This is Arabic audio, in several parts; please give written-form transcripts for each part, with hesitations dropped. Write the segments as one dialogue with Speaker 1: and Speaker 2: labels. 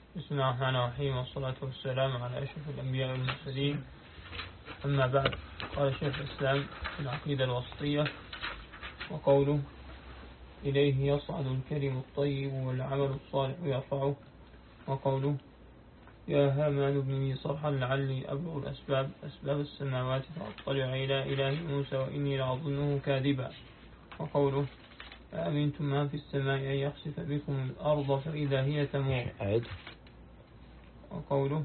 Speaker 1: بسم الله الرحمن الرحيم، والصلاة والسلام على أشرف الأنبياء والمرسلين. أما بعد، قال شيخ الإسلام في العقيدة الوسطية: وقوله: إليه يصعد الكلم الطيب والعمل الصالح يرفعه. وقوله: يا هامان ابن لي صرحا لعلي أبلغ أسباب السماوات فأطلع إلى إله موسى وإني لأظنه كاذبا. وقوله: أأمنتم من في السماء أن يخسف بكم الأرض فإذا هي تمور. وقوله: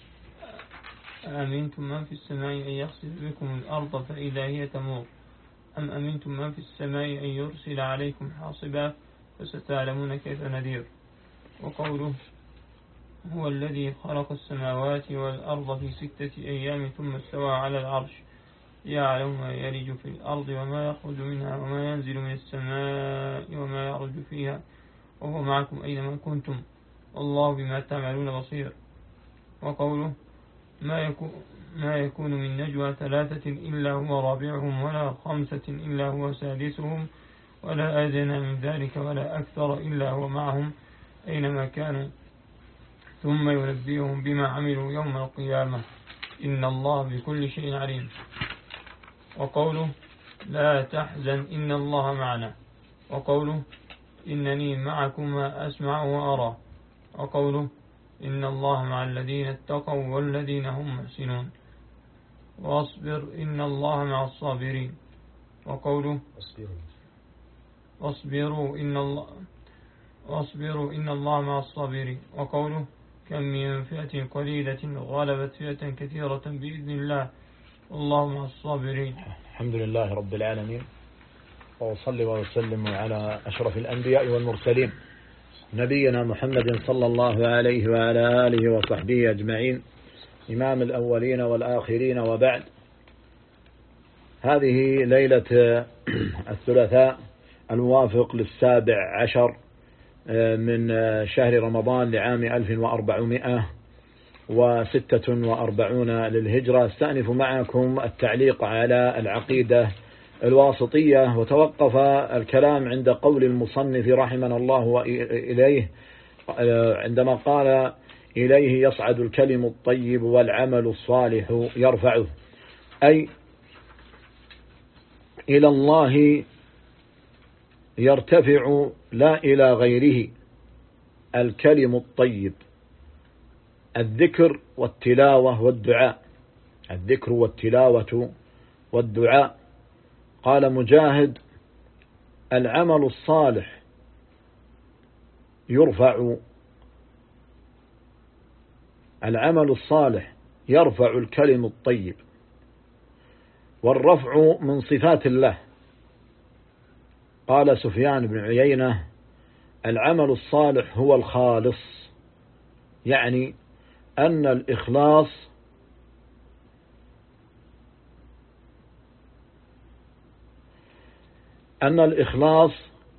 Speaker 1: أأمنتم من في السماء أن يخسف بكم الأرض فإذا هي تمور أم أمنتم من في السماء أن يرسل عليكم حاصبا فستعلمون كيف نذير. وقوله: هو الذي خلق السماوات والأرض في 6 أيام ثم استوى على العرش يعلم ما يلج في الأرض وما يخرج منها وما ينزل من السماء وما يعرج فيها وهو معكم أينما كنتم والله بما تعملون بصير. وقوله: ما يكون من نجوى 3 إلا هو رابعهم ولا 5 إلا هو سادسهم ولا أدنى من ذلك ولا أكثر إلا هو معهم أينما كانوا ثم ينبئهم بما عملوا يوم القيامة إن الله بكل شيء عليم. وقوله: لا تحزن إن الله معنا. وقوله: إنني معكما أسمع وأرى. وقوله: إن الله مع الذين اتقوا والذين هم محسنون. واصبر إن الله مع الصابرين. وقوله: واصبروا إن الله مع الصابرين. وقوله: كم من فئة قليلة غلبت فئة كثيرة بإذن الله والله مع الصابرين.
Speaker 2: الحمد لله رب العالمين، وصلي وسلم على أشرف الأنبياء والمرسلين نبينا محمد صلى الله عليه وعلى آله وصحبه أجمعين، إمام الأولين والآخرين. وبعد، هذه ليلة الثلاثاء الموافق 17 من شهر رمضان لعام 1446 للهجرة. استأنف معكم التعليق على العقيدة الواسطية، وتوقف الكلام عند قول المصنف رحمنا الله وإليه عندما قال: إليه يصعد الكلم الطيب والعمل الصالح يرفعه، أي إلى الله يرتفع لا إلى غيره الكلم الطيب، الذكر والتلاوة والدعاء. الذكر والتلاوة والدعاء. قال مجاهد: العمل الصالح يرفع، العمل الصالح يرفع الكلم الطيب، والرفع من صفات الله. قال سفيان بن عيينة: العمل الصالح هو الخالص، يعني أن الإخلاص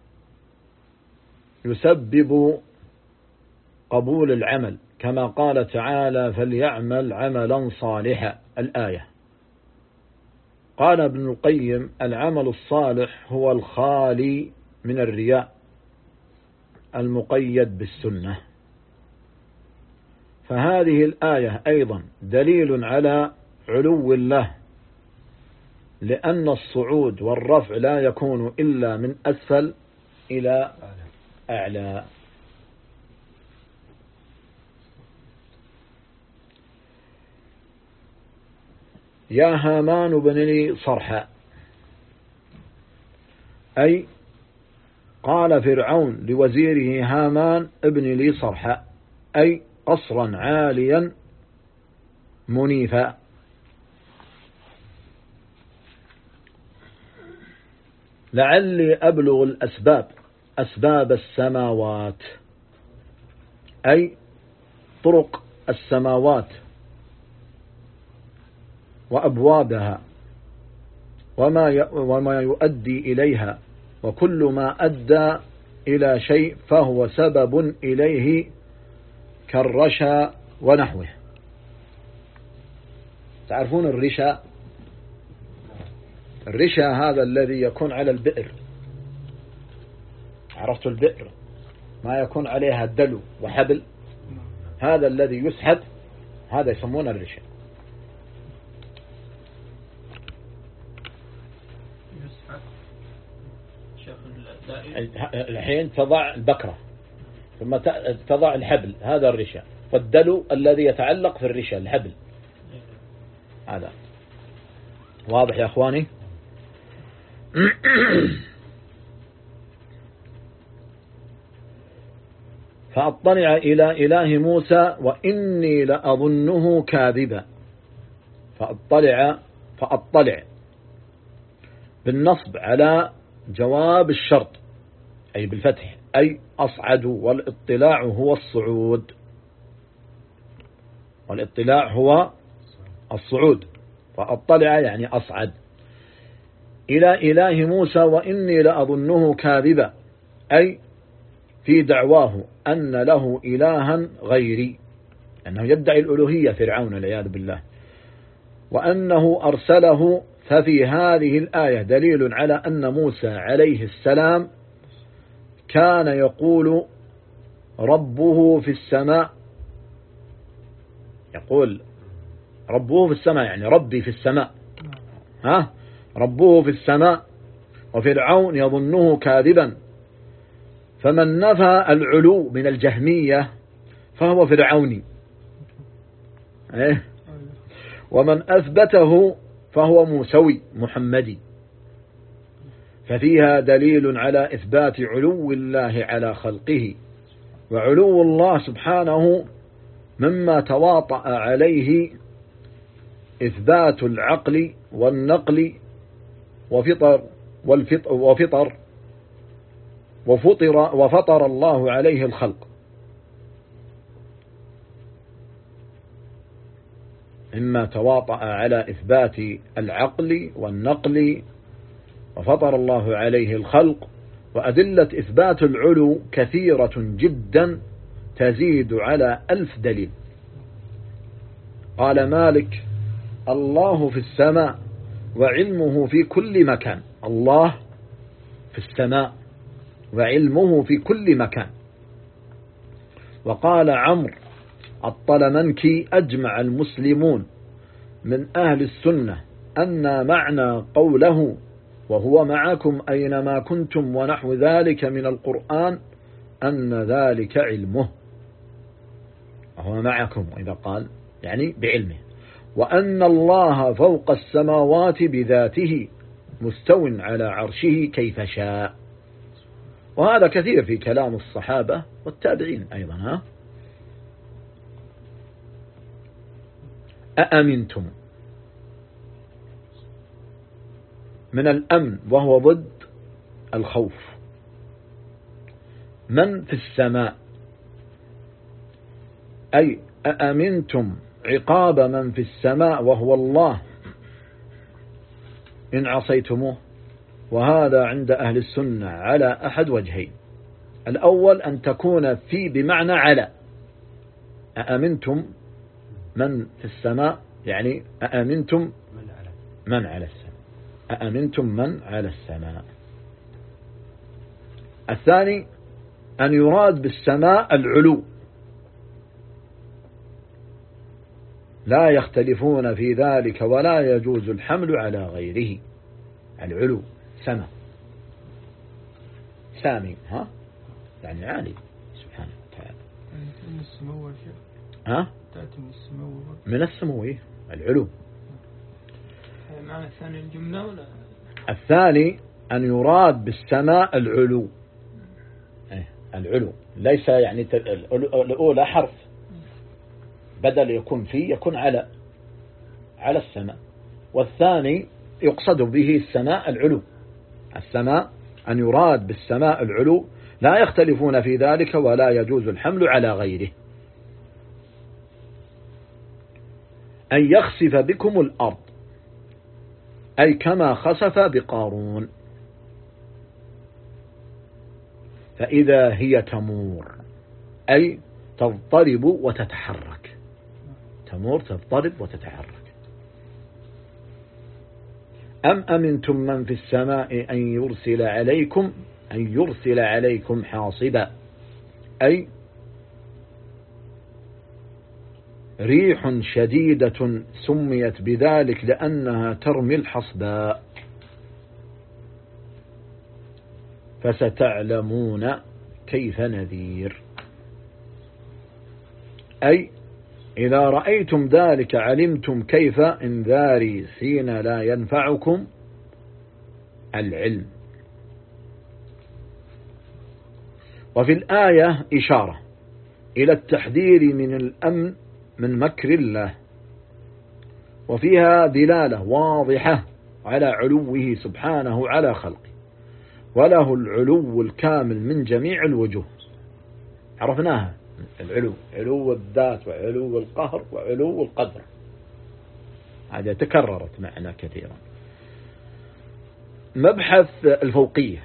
Speaker 2: يسبب قبول العمل، كما قال تعالى: فليعمل عملا صالحا، الآية. قال ابن القيم: العمل الصالح هو الخالي من الرياء المقيد بالسنة. فهذه الآية أيضا دليل على علو الله، لأن الصعود والرفع لا يكون إلا من أسفل إلى أعلى. يا هامان ابن لي صرحا، أي قال فرعون لوزيره هامان: ابن لي صرحا، أي قصرا عاليا منيفا. لعلي أبلغ أسباب السماوات، أي طرق السماوات وأبوابها وما يؤدي إليها، وكل ما أدى إلى شيء فهو سبب إليه كالرشا ونحوه. تعرفون الرشا؟ الرشا هذا الذي يكون على البئر. عرفت البئر ما يكون عليها دلو وحبل، هذا الذي يسحب هذا يسمونه الرشا. الحين تضع البكرة ثم تضع الحبل، هذا الرشا، والدلو الذي يتعلق في الرشا الحبل. هذا واضح يا أخواني؟ فأطلع إلى إله موسى وإني لأظنه كاذبا. فأطلع بالنصب على جواب الشرط أي بالفتح، أي أصعد، والاطلاع هو الصعود، والاطلاع هو الصعود. فأطلع يعني أصعد إلى إله موسى وإني لأظنه كاذبا، أي في دعواه أن له إلها غيري، أنه يدعي الألوهية فرعون والعياذ بالله، وأنه أرسله. ففي هذه الآية دليل على أن موسى عليه السلام كان يقول ربه في السماء، يقول ربه في السماء يعني ربي في السماء، ربه في السماء، وفرعون يظنه كاذبا. فمن نفى العلو من الجهمية فهو فرعوني، ومن أثبته فهو موسوي محمدي. ففيها دليل على إثبات علو الله على خلقه، وعلو الله سبحانه مما تواطأ عليه إثبات العقل والنقل وفطر الله عليه الخلق، مما تواطأ على إثبات العقل والنقل وفطر الله عليه الخلق. وأدلة إثبات العلو كثيرة جدا تزيد على 1000 دليل. قال مالك: الله في السماء وعلمه في كل مكان. الله في السماء وعلمه في كل مكان. وقال عمرو الطلمنكي: أجمع المسلمون من أهل السنة أن معنى قوله وهو معكم أينما كنتم ونحو ذلك من القرآن أن ذلك علمه، وهو معكم إذا قال يعني بعلمه، وأن الله فوق السماوات بذاته مستو على عرشه كيف شاء. وهذا كثير في كلام الصحابة والتابعين أيضا. أأمنتم من الأمن وهو ضد الخوف. من في السماء أي أأمنتم عقاب من في السماء وهو الله إن عصيتموه. وهذا عند أهل السنة على أحد وجهين: الأول أن تكون في بمعنى على، أأمنتم من في السماء يعني أأمنتم من على السماء، أأمنتم من على السماء. الثاني أن يراد بالسماء العلو، لا يختلفون في ذلك ولا يجوز الحمل على غيره. العلو سماء سامي يعني عالي سبحانه وتعالى.
Speaker 1: من السمو تأتي من السمو
Speaker 2: من السمو العلو.
Speaker 1: معنى الثاني الجملة ولا؟ الثاني
Speaker 2: أن يراد بالسماء العلو. العلو ليس يعني الأولى حرف بدل يكون فيه يكون على السماء، والثاني يقصد به السماء العلو. السماء أن يراد بالسماء العلو، لا يختلفون في ذلك ولا يجوز الحمل على غيره. أن يخسف بكم الأرض أي كما خسف بقارون، فإذا هي تمور أي تضطرب وتتحرك. تمور تضطرب وتتحرك. أم أمنتم من في السماء أن يرسل عليكم حاصبا أي ريح شديدة سميت بذلك لأنها ترمي الحصباء. فستعلمون كيف نذير، أي إذا رأيتم ذلك علمتم كيف انذاري حين لا ينفعكم العلم. وفي الآية إشارة إلى التحذير من الأمن من مكر الله، وفيها دلالة واضحة على علوه سبحانه على خلقه، وله العلو الكامل من جميع الوجوه. عرفناها، العلو، علو الذات وعلو القهر وعلو القدر، هذا تكررت معنا كثيرا. مبحث الفوقية.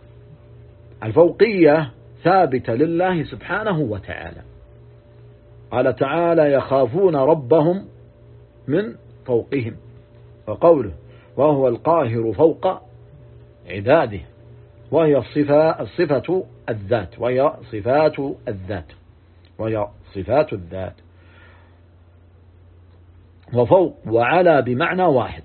Speaker 2: الفوقية ثابتة لله سبحانه وتعالى. قال تعالى يخافون ربهم من فوقهم، وقوله وهو القاهر فوق عباده، وهي صفة الذات، وهي صفات الذات، وهي صفات الذات. وفوق وعلى بمعنى واحد،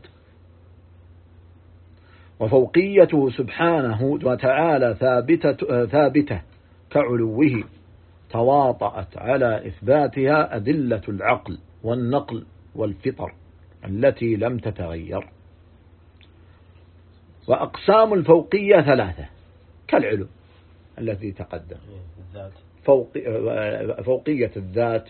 Speaker 2: وفوقيته سبحانه وتعالى ثابتة كعلوه، تواطأت على إثباتها أدلة العقل والنقل والفطر التي لم تتغير. وأقسام الفوقية ثلاثة كالعلو الذي تقدم، فوقية الذات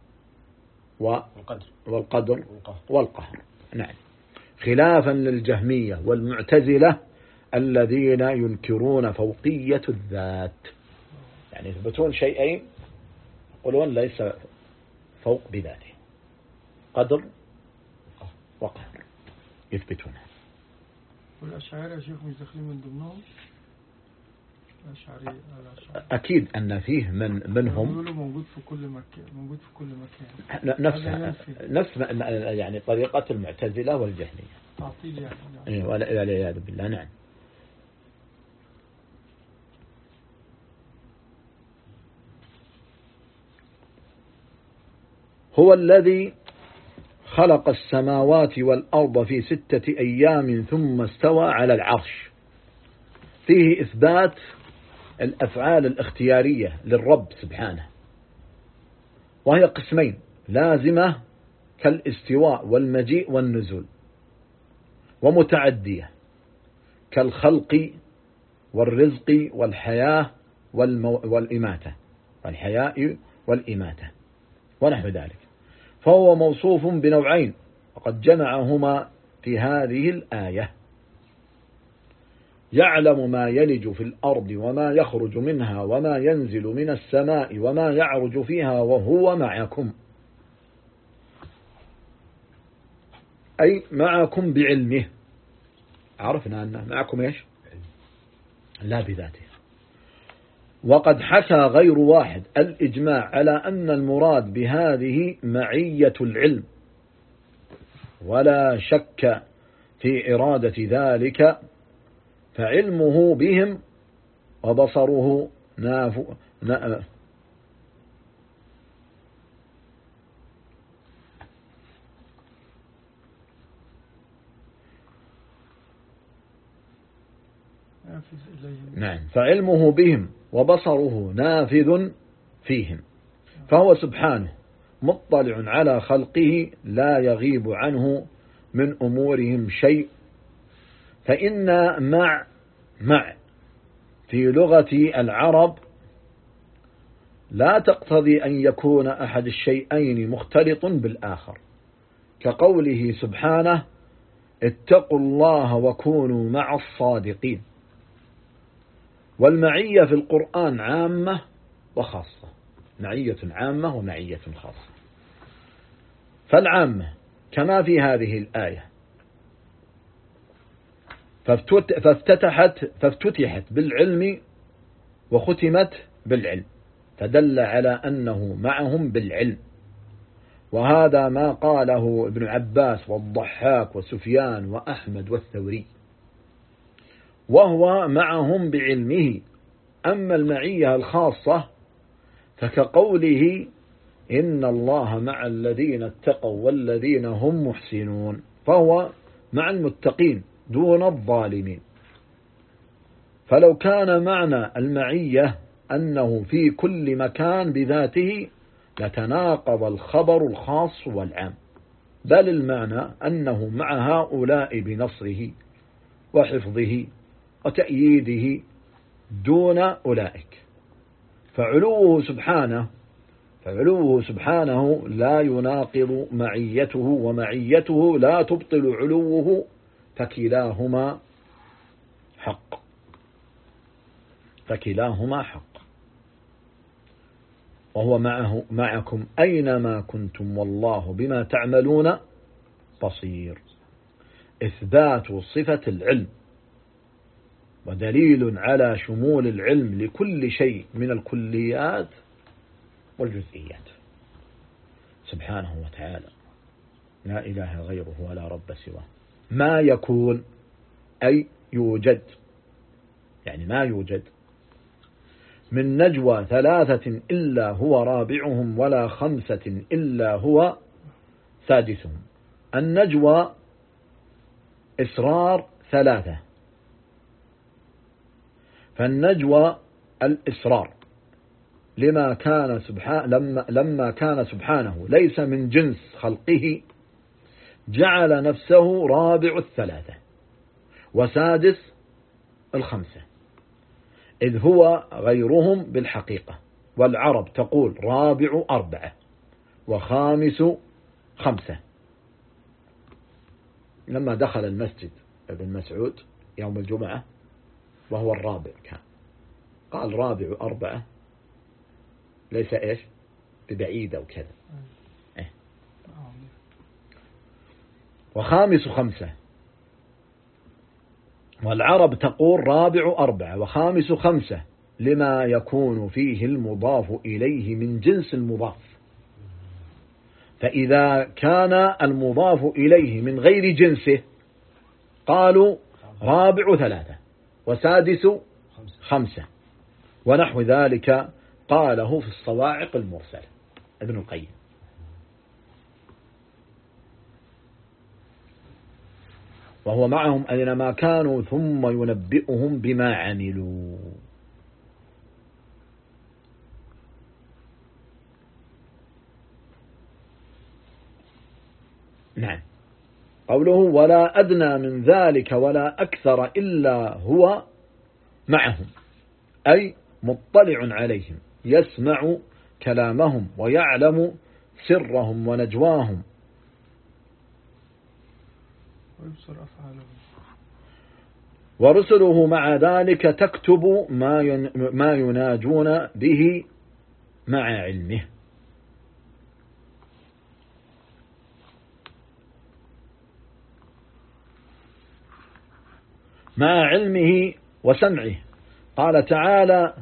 Speaker 2: والقدر والقهر. نعم، خلافا للجهمية والمعتزلة الذين ينكرون فوقية الذات، يعني يثبتون شيئين يقولون ليس فوق بذاته، قدر وقهر يثبتونها.
Speaker 3: والأشعار يا شيخ مش داخلين من ضمنهم؟ الأشعري
Speaker 2: أكيد أن فيه منهم
Speaker 3: موجود في كل مكان
Speaker 2: نفس يعني طريقة المعتزلة والجهمية،
Speaker 3: تعطيل يعني.
Speaker 2: والعياذ بالله. نعم. هو الذي خلق السماوات والأرض في 6 أيام ثم استوى على العرش. فيه إثبات الأفعال الاختيارية للرب سبحانه، وهي قسمين لازمة كالاستواء والمجيء والنزول، ومتعدية كالخلق والرزق والحياة والإماتة، والحياء والإماتة ونحو ذلك. فهو موصوف بنوعين وقد جمعهما في هذه الآية. يعلم ما يلج في الأرض وما يخرج منها وما ينزل من السماء وما يعرج فيها وهو معكم، أي معكم بعلمه. عرفنا أنه معكم إيش؟ لا بذاته. وقد حكى غير واحد الإجماع على أن المراد بهذه معية العلم، ولا شك في إرادة ذلك، فعلمه بهم وبصره نعم، فعلمه بهم وبصره نافذ فيهم، فهو سبحانه مطلع على خلقه لا يغيب عنه من أمورهم شيء. فإن مع في لغة العرب لا تقتضي أن يكون أحد الشيئين مختلط بالآخر، كقوله سبحانه اتقوا الله وكونوا مع الصادقين. والمعية في القرآن عامة وخاصة، معية عامة ومعية خاصة. فالعامة كما في هذه الآية فافتتحت بالعلم وختمت بالعلم، فدل على أنه معهم بالعلم. وهذا ما قاله ابن عباس والضحاك وسفيان وأحمد والثوري، وهو معهم بعلمه. أما المعية الخاصة فكقوله إن الله مع الذين اتقوا والذين هم محسنون، فهو مع المتقين دون الظالمين. فلو كان معنى المعية أنه في كل مكان بذاته لتناقض الخبر الخاص والعام، بل المعنى أنه مع هؤلاء بنصره وحفظه وتأييده دون أولئك. فعلوه سبحانه لا يناقض معيته، ومعيته لا تبطل علوه، فكلاهما حق. وهو معكم أينما كنتم والله بما تعملون بصير. إثبات صفة العلم ودليل على شمول العلم لكل شيء من الكليات والجزئيات سبحانه وتعالى، لا إله غيره ولا رب سواه. ما يكون أي يوجد، يعني ما يوجد من نجوى 3 إلا هو رابعهم ولا 5 إلا هو سادسهم. النجوى إسرار 3، فالنجوى الإسرار لما كان سبحانه ليس من جنس خلقه جعل نفسه رابع 3 وسادس 5، إذ هو غيرهم بالحقيقة. والعرب تقول رابع 4 وخامس 5. لما دخل المسجد ابن مسعود يوم الجمعة وهو الرابع، كان قال رابع 4 ليس إيش ببعيدة وكذا، وخامس 5. والعرب تقول رابع 4 وخامس 5 لما يكون فيه المضاف إليه من جنس المضاف. فإذا كان المضاف إليه من غير جنسه قالوا رابع 3 وسادس 5 ونحو ذلك. قاله في الصواعق المرسلة ابن القيم. وهو معهم أينما كانوا ثم ينبئهم بما عملوا. نعم. قوله ولا أدنى من ذلك ولا أكثر إلا هو معهم، أي مطلع عليهم يسمع كلامهم ويعلم سرهم ونجواهم ورسله مع ذلك تكتب ما يناجون به مع علمه. مع علمه وسمعه. قال تعالى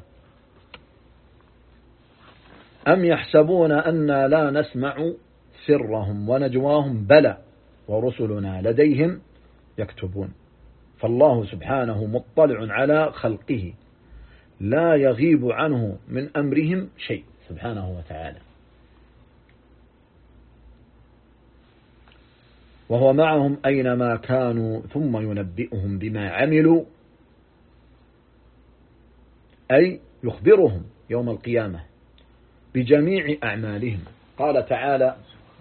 Speaker 2: أم يحسبون أنا لا نسمع سرهم ونجواهم بلى ورسلنا لديهم يكتبون. فالله سبحانه مطلع على خلقه لا يغيب عنه من أمرهم شيء سبحانه وتعالى. وهو معهم أينما كانوا ثم ينبئهم بما عملوا، أي يخبرهم يوم القيامة بجميع أعمالهم. قال تعالى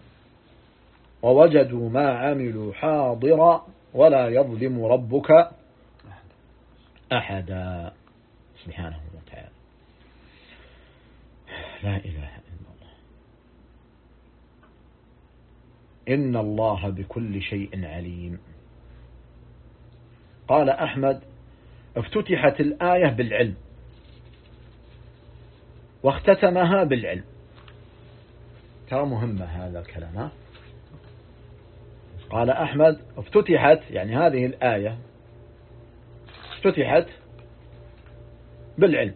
Speaker 2: ووجدوا ما عملوا حاضرا ولا يظلم ربك أحدا سبحانه وتعالى. لا إله إلا الله. إن الله بكل شيء عليم. قال أحمد افتتحت الآية بالعلم واختتمها بالعلم. ترى مهمة هذا الكلام. قال أحمد افتتحت يعني هذه الآية افتتحت بالعلم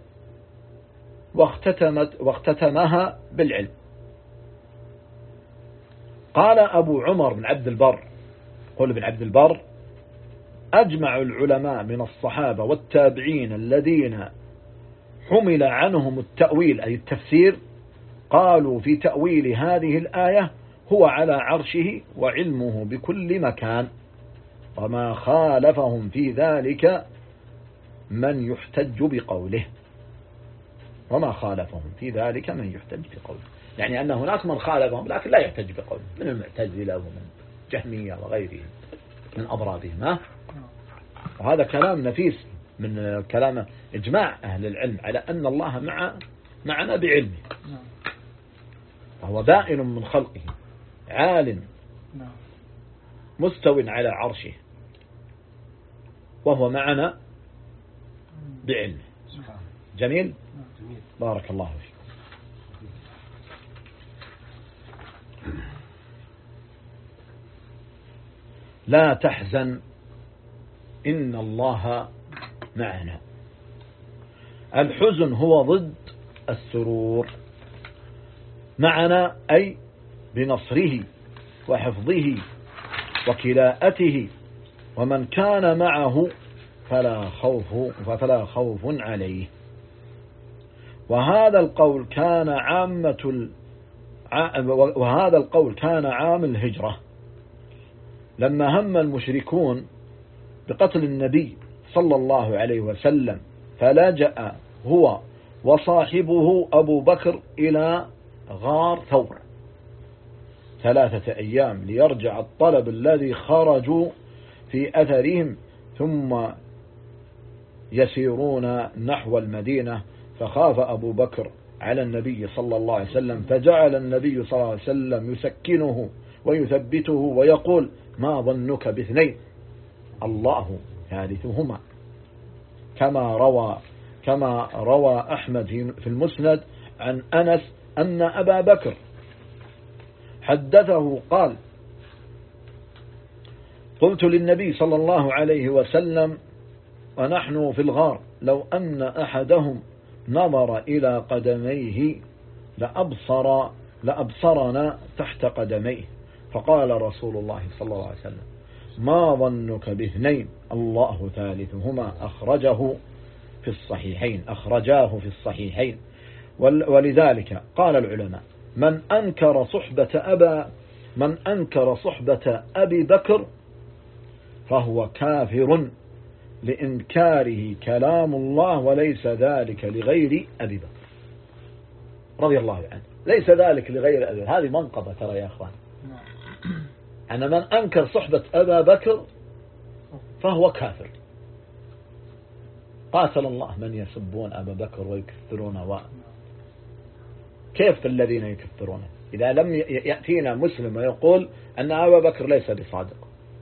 Speaker 2: واختتمها بالعلم. قال أبو عمر بن عبد البر قل بن عبد البر أجمع العلماء من الصحابة والتابعين الذين حمل عنهم التأويل أي التفسير قالوا في تأويل هذه الآية هو على عرشه وعلمه بكل مكان، وما خالفهم في ذلك من يحتج بقوله. وما خالفهم في ذلك من يحتج بقوله، يعني أن هناك من خالفهم لكن لا يحتج بقوله، من المعتزلة ومن جهمية وغيرهم من أضرابهم. وهذا كلام نفيس من كلام إجماع أهل العلم على أن الله معنا بعلمه، وهو بائن من خلقه، عال مستو على عرشه، وهو معنا بعلمه. جميل، بارك الله فيكم. لا تحزن إن الله معنا. الحزن هو ضد السرور. معنا أي بنصره وحفظه وكلاءته، ومن كان معه فلا خوف عليه. وهذا القول كان عام الهجرة، لما هم المشركون بقتل النبي صلى الله عليه وسلم، فلجأ هو وصاحبه أبو بكر إلى غار ثور 3 أيام ليرجع الطلب الذي خرجوا في أثرهم، ثم يسيرون نحو المدينة. فخاف أبو بكر على النبي صلى الله عليه وسلم، فجعل النبي صلى الله عليه وسلم يسكنه ويثبته ويقول: ما ظنك باثنين الله ثالثهما. كما روى أحمد في المسند عن أنس أن أبا بكر حدثه قال: قلت للنبي صلى الله عليه وسلم ونحن في الغار: لو أن أحدهم نظر إلى قدميه لأبصرنا تحت قدميه. فقال رسول الله صلى الله عليه وسلم: ما ظنك باثنين الله ثالثهما. أخرجاه في الصحيحين. ولذلك قال العلماء: من أنكر صحبة أبي بكر فهو كافر لإنكاره كلام الله، وليس ذلك لغير أبي بكر رضي الله عنه. ليس ذلك لغير أبي بكر، هذه منقبة ترى يا أخوان. أن من أنكر صحبة أبا بكر فهو كافر. قاتل الله من يسبون أبا بكر ويكثرون. كيف الذين يكثرونه إذا لم يأتينا مسلم ويقول أن أبا بكر ليس بصادق،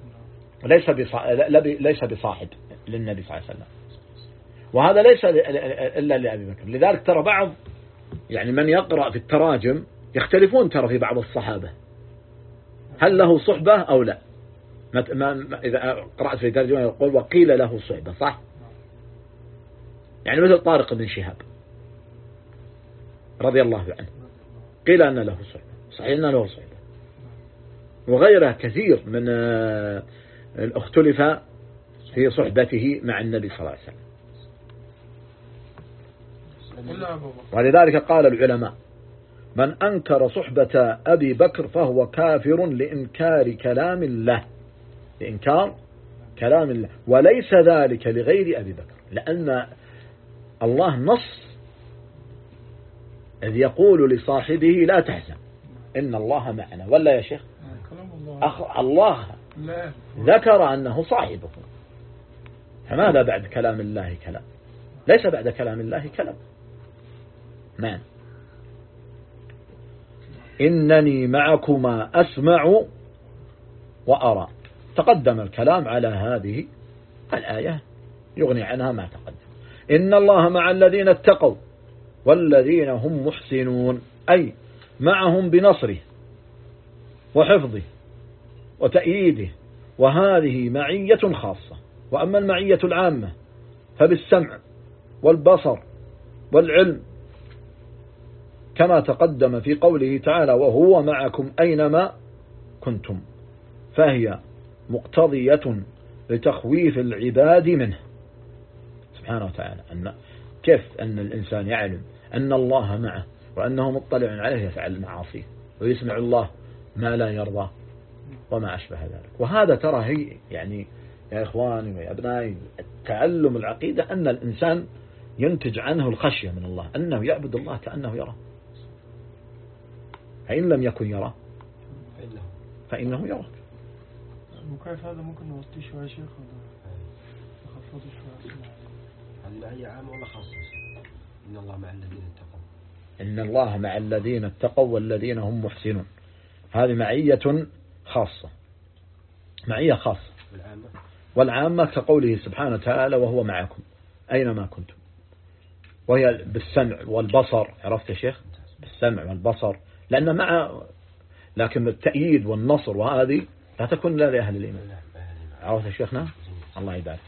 Speaker 2: ليس بصاحب للنبي صلى الله عليه وسلم، وهذا ليس إلا لأبي بكر. لذلك ترى بعض يعني من يقرأ في التراجم يختلفون ترى في بعض الصحابة هل له صحبة أو لا. إذا قرأت في ترجمة يقول: وقيل له صحبة، صح؟ يعني مثل طارق بن شهاب رضي الله عنه، قيل أن له صحبة، صحيح أن له صحبة. وغيره كثير من اختلف في صحبته مع النبي صلى الله عليه وسلم. ولذلك قال العلماء: من أنكر صحبة أبي بكر فهو كافر لإنكار كلام الله، وليس ذلك لغير أبي بكر، لأن الله نص إذ يقول لصاحبه: لا تحزن إن الله معنا. ولا يا شيخ؟ الله ذكر أنه صاحبه، فماذا بعد كلام الله كلام؟ ليس بعد كلام الله كلام. نعم. إنني معكما أسمع وأرى. تقدم الكلام على هذه الآية، يغني عنها ما تقدم. إن الله مع الذين اتقوا والذين هم محسنون، أي معهم بنصره وحفظه وتأييده، وهذه معية خاصة. وأما المعية العامة فبالسمع والبصر والعلم، كما تقدم في قوله تعالى: وهو معكم أينما كنتم، فهي مقتضية لتخويف العباد منه سبحانه وتعالى. كيف أن الإنسان يعلم أن الله معه وأنه مطلع عليه يفعل المعاصي ويسمع الله ما لا يرضى وما أشبه ذلك. وهذا ترى هي يعني يا إخواني ويا أبنائي تعلم العقيدة أن الإنسان ينتج عنه الخشية من الله، أنه يعبد الله كأنه يرى، فإن لم يكن يرى فإنه يرى.
Speaker 3: المكيف هذا ممكن نوطيه شوية يا شيخ ولا نخفضه شوية؟
Speaker 4: هذه معية عامة ولا خاصة؟ إن الله مع الذين اتقوا.
Speaker 2: إن الله مع الذين اتقوا والذين هم محسنون، هذه معية خاصة، معية خاصة. والعامة كقوله سبحانه وتعالى وهو معكم أينما كنتم، وهي بالسمع والبصر. عرفت يا شيخ؟ بالسمع والبصر، لأن مع لكن التأييد والنصر وهذه لا تكون لا لأهل الإيمان. عرفت يا شيخنا؟ الله يبارك.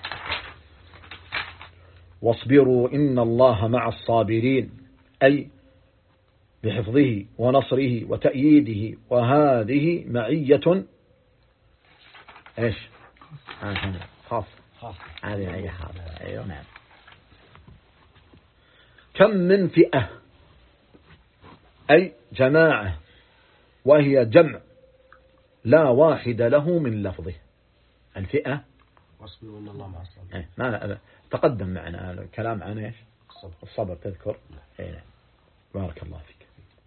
Speaker 2: واصبروا إن الله مع الصابرين، أي بحفظه ونصره وتأييده، وهذه معية إيش؟ خاصة. هذه معية خاصة. أيوة نعم. كم من فئة أي جماعة، وهي جمع لا واحد له من لفظه. الفئة
Speaker 4: واصبروا إن الله مع الصابرين.
Speaker 2: ما تقدم معنا الكلام عن إيش؟ الصبر تذكر. نعم. بارك الله فيك.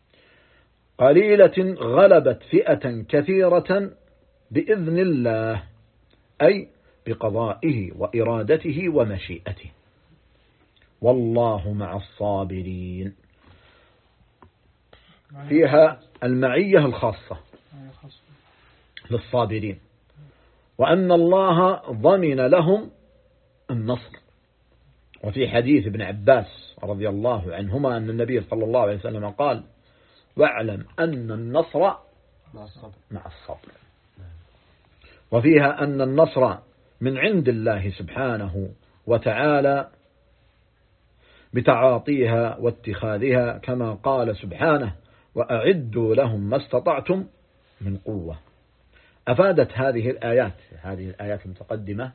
Speaker 2: قليلة غلبت فئة كثيرة بإذن الله، أي بقضائه وإرادته ومشيئته. والله مع الصابرين. فيها المعية الخاصة للصابرين، وأن الله ضمن لهم النصر. وفي حديث ابن عباس رضي الله عنهما أن النبي صلى الله عليه وسلم قال واعلم أن النصر مع الصبر. وفيها أن النصر من عند الله سبحانه وتعالى بتعاطيها واتخاذها، كما قال سبحانه وأعدوا لهم ما استطعتم من قوة. أفادت هذه الآيات المتقدمة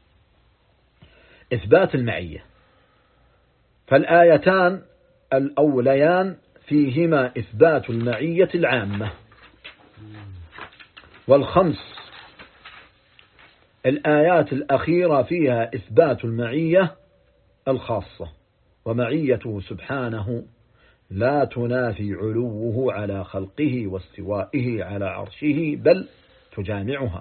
Speaker 2: إثبات المعية، فالآيتان الأوليان فيهما إثبات المعية العامة، والخمس الآيات الأخيرة فيها إثبات المعية الخاصة. ومعيته سبحانه لا تنافي علوه على خلقه واستوائه على عرشه، بل تجامعها،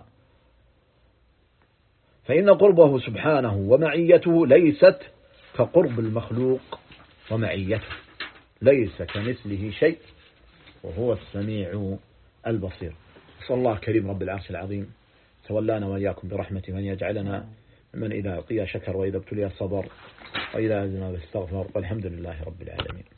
Speaker 2: فإن قربه سبحانه ومعيته ليست كقرب المخلوق ومعيته، ليس كمثله شيء وهو السميع البصير. صلى الله كريم رب العرش العظيم تولانا وإياكم برحمته، من يجعلنا من إذا أعطي شكر وإذا ابتلي صبر وإذا أذنب استغفر، والحمد لله رب العالمين.